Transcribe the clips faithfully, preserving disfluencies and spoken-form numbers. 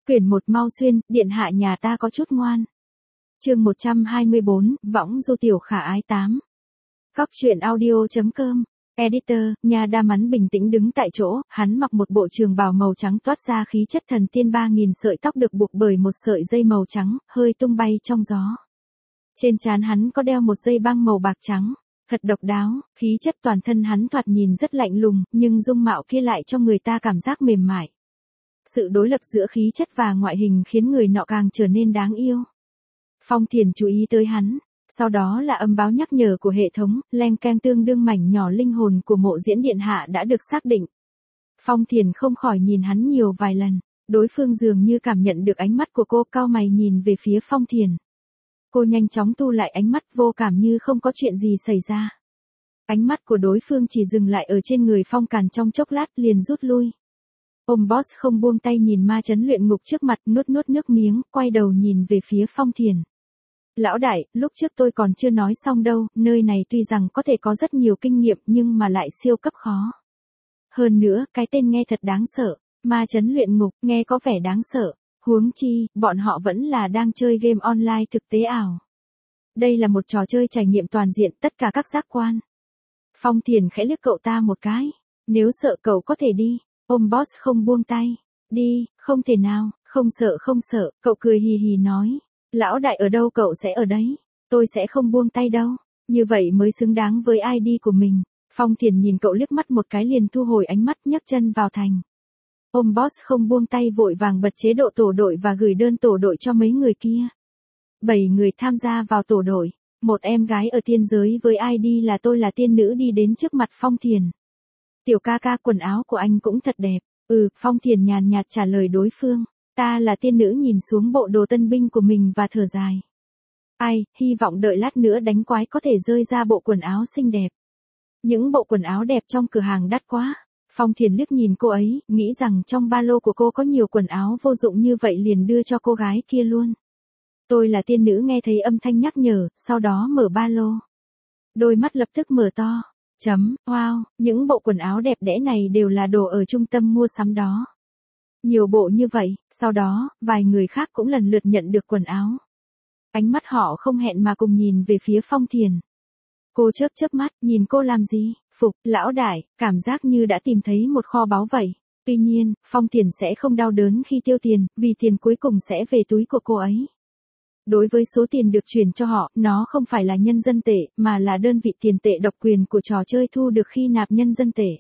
Quyển một mau xuyên, điện hạ nhà ta có chút ngoan. Chương một trăm hai mươi bốn, võng du tiểu khả ái tám. Cóc truyện audio.com. Editor, nhà đa mắn bình tĩnh đứng tại chỗ, hắn mặc một bộ trường bào màu trắng toát ra khí chất thần tiên, ba nghìn sợi tóc được buộc bởi một sợi dây màu trắng, hơi tung bay trong gió. Trên trán hắn có đeo một dây băng màu bạc trắng, thật độc đáo, khí chất toàn thân hắn thoạt nhìn rất lạnh lùng, nhưng dung mạo kia lại cho người ta cảm giác mềm mại. Sự đối lập giữa khí chất và ngoại hình khiến người nọ càng trở nên đáng yêu. Phong Thiền chú ý tới hắn, sau đó là âm báo nhắc nhở của hệ thống, leng keng tương đương mảnh nhỏ linh hồn của mộ diễn điện hạ đã được xác định. Phong Thiền không khỏi nhìn hắn nhiều vài lần, đối phương dường như cảm nhận được ánh mắt của cô, cau mày nhìn về phía Phong Thiền. Cô nhanh chóng thu lại ánh mắt, vô cảm như không có chuyện gì xảy ra. Ánh mắt của đối phương chỉ dừng lại ở trên người Phong Càn trong chốc lát liền rút lui. Ôm boss không buông tay nhìn ma chấn luyện ngục trước mặt, nuốt nuốt nước miếng, quay đầu nhìn về phía Phong Thiền. Lão đại, lúc trước tôi còn chưa nói xong đâu, nơi này tuy rằng có thể có rất nhiều kinh nghiệm nhưng mà lại siêu cấp khó. Hơn nữa, cái tên nghe thật đáng sợ, ma chấn luyện ngục, nghe có vẻ đáng sợ, huống chi, bọn họ vẫn là đang chơi game online thực tế ảo. Đây là một trò chơi trải nghiệm toàn diện tất cả các giác quan. Phong Thiền khẽ liếc cậu ta một cái, nếu sợ cậu có thể đi. Ôm boss không buông tay. Đi, không thể nào, không sợ không sợ, cậu cười hì hì nói. Lão đại ở đâu cậu sẽ ở đấy, tôi sẽ không buông tay đâu, như vậy mới xứng đáng với i đê của mình. Phong Thiền nhìn cậu liếc mắt một cái liền thu hồi ánh mắt, nhấc chân vào thành. Ôm boss không buông tay vội vàng bật chế độ tổ đội và gửi đơn tổ đội cho mấy người kia. Bảy người tham gia vào tổ đội, một em gái ở tiên giới với i đê là tôi là tiên nữ đi đến trước mặt Phong Thiền. Tiểu ca ca, quần áo của anh cũng thật đẹp. Ừ, Phong Thiền nhàn nhạt trả lời đối phương. Ta là tiên nữ nhìn xuống bộ đồ tân binh của mình và thở dài. Ai, hy vọng đợi lát nữa đánh quái có thể rơi ra bộ quần áo xinh đẹp. Những bộ quần áo đẹp trong cửa hàng đắt quá. Phong Thiền liếc nhìn cô ấy, nghĩ rằng trong ba lô của cô có nhiều quần áo vô dụng như vậy liền đưa cho cô gái kia luôn. Tôi là tiên nữ nghe thấy âm thanh nhắc nhở, sau đó mở ba lô. Đôi mắt lập tức mở to. Chấm, wow, những bộ quần áo đẹp đẽ này đều là đồ ở trung tâm mua sắm đó. Nhiều bộ như vậy, sau đó, vài người khác cũng lần lượt nhận được quần áo. Ánh mắt họ không hẹn mà cùng nhìn về phía Phong Thiền. Cô chớp chớp mắt, nhìn cô làm gì? Phục, lão đại, cảm giác như đã tìm thấy một kho báu vậy. Tuy nhiên, Phong Thiền sẽ không đau đớn khi tiêu tiền, vì tiền cuối cùng sẽ về túi của cô ấy. Đối với số tiền được chuyển cho họ, nó không phải là nhân dân tệ, mà là đơn vị tiền tệ độc quyền của trò chơi thu được khi nạp nhân dân tệ.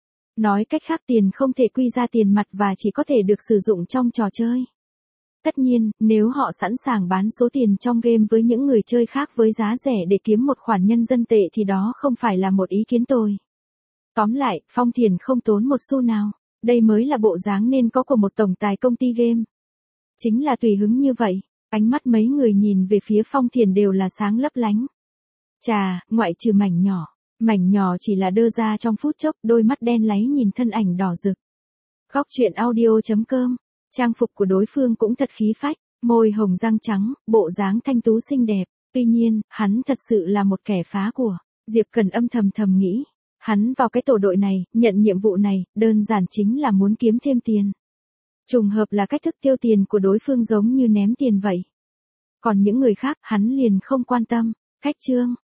Nói cách khác, tiền không thể quy ra tiền mặt và chỉ có thể được sử dụng trong trò chơi. Tất nhiên, nếu họ sẵn sàng bán số tiền trong game với những người chơi khác với giá rẻ để kiếm một khoản nhân dân tệ thì đó không phải là một ý kiến tồi. Tóm lại, Phong Thiền không tốn một xu nào. Đây mới là bộ dáng nên có của một tổng tài công ty game. Chính là tùy hứng như vậy. Ánh mắt mấy người nhìn về phía Phong Thiền đều là sáng lấp lánh. Chà, ngoại trừ mảnh nhỏ. Mảnh nhỏ chỉ là đơ ra trong phút chốc, đôi mắt đen láy nhìn thân ảnh đỏ rực. Cóc truyện audio.com. Trang phục của đối phương cũng thật khí phách, môi hồng răng trắng, bộ dáng thanh tú xinh đẹp. Tuy nhiên, hắn thật sự là một kẻ phá của. Diệp Cần âm thầm thầm nghĩ. Hắn vào cái tổ đội này, nhận nhiệm vụ này, đơn giản chính là muốn kiếm thêm tiền. Trùng hợp là cách thức tiêu tiền của đối phương giống như ném tiền vậy. Còn những người khác, hắn liền không quan tâm. Khách trương,